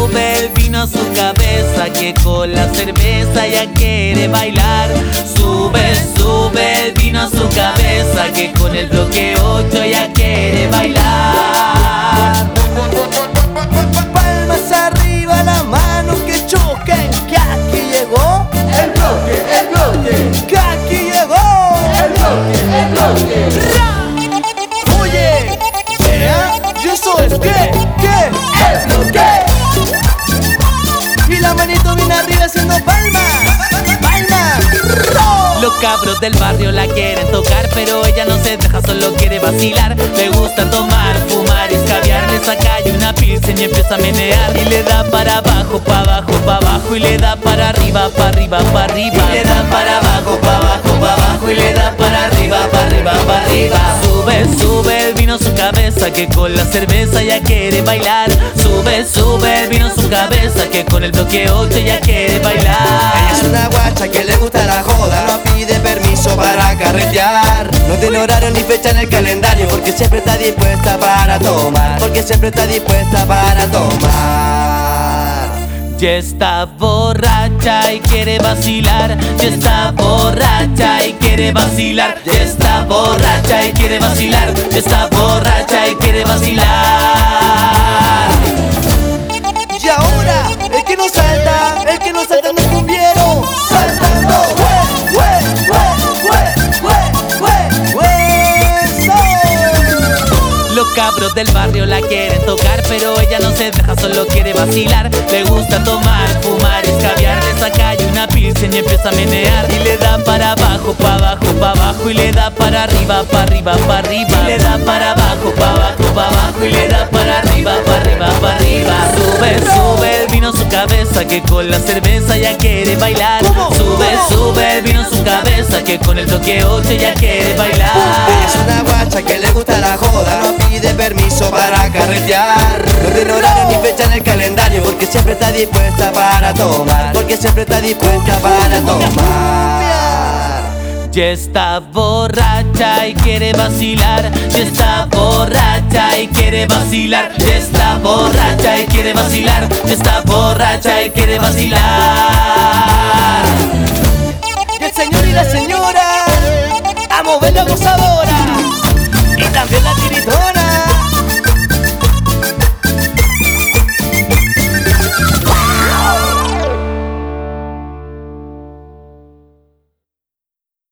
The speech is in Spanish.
sube el vino a su cabeza, que con la cerveza ya quiere bailar. Sube, sube el vino a su cabeza, que con el bloque 8 ya quiere bailar. Palmas arriba, la mano que choquen, que aquí llegó El bloque, el bloque, que aquí llegó el bloque, el bloque. Oye, ¿y eso es qué? El bloque. Y la manito bien arriba haciendo palmas, palmas. Los cabros del barrio la quieren tocar, pero ella no se deja, solo quiere vacilar. Le gusta tomar, fumar y escabiar. Le saca y una pilsen y empieza a menear. Y le da para abajo, pa' abajo, pa' abajo. Y le da para arriba, pa' arriba, pa' arriba. Y le da para abajo, pa' abajo, pa' abajo. Y le da para arriba, pa' arriba, pa' arriba. Sube, sube el vino a su cabeza, que con la cerveza ya quiere bailar. Sube, sube el vino a su cabeza, que con el bloque 8 ya quiere bailar. Ella es una guacha que le gusta la joda, no pide permiso para carretear. No tiene horario ni fecha en el calendario, porque siempre está dispuesta para tomar, porque siempre está dispuesta para tomar. Ya está borracha y quiere vacilar. Ya está borracha y quiere vacilar. Ya está borracha y quiere vacilar. Ya está borracha y quiere vacilar. Y ahora, el que no salta no es cumbiero. Saltando, Los cabros del barrio la quieren tocar, pero ella no se deja, solo quiere vacilar. Le gusta tomar, fumar, escabiar. Le saca y una pilsen y empieza a menear. Y le da para abajo, pa' abajo, pa' abajo. Y le da para arriba, pa' arriba, pa' arriba. Y le da para abajo, pa' abajo, pa' abajo. Y le da para arriba, pa' arriba, pa' arriba. Sube, sube el vino a su cabeza, que con la cerveza ya quiere bailar. Sube, sube el vino a su cabeza, que con el bloque 8 ya quiere bailar. Ella es una guacha que le gusta la joda, no pide permiso para carretear. No tiene horario ni fecha en el calendario, porque siempre está dispuesta para tomar, porque siempre está dispuesta para tomar. Ya está borracha y quiere vacilar. Ya está borracha y quiere vacilar. Ya está borracha y quiere vacilar. Ya está borracha y quiere vacilar. Y el señor y la señora a mover la gozadora, y también la tiritona.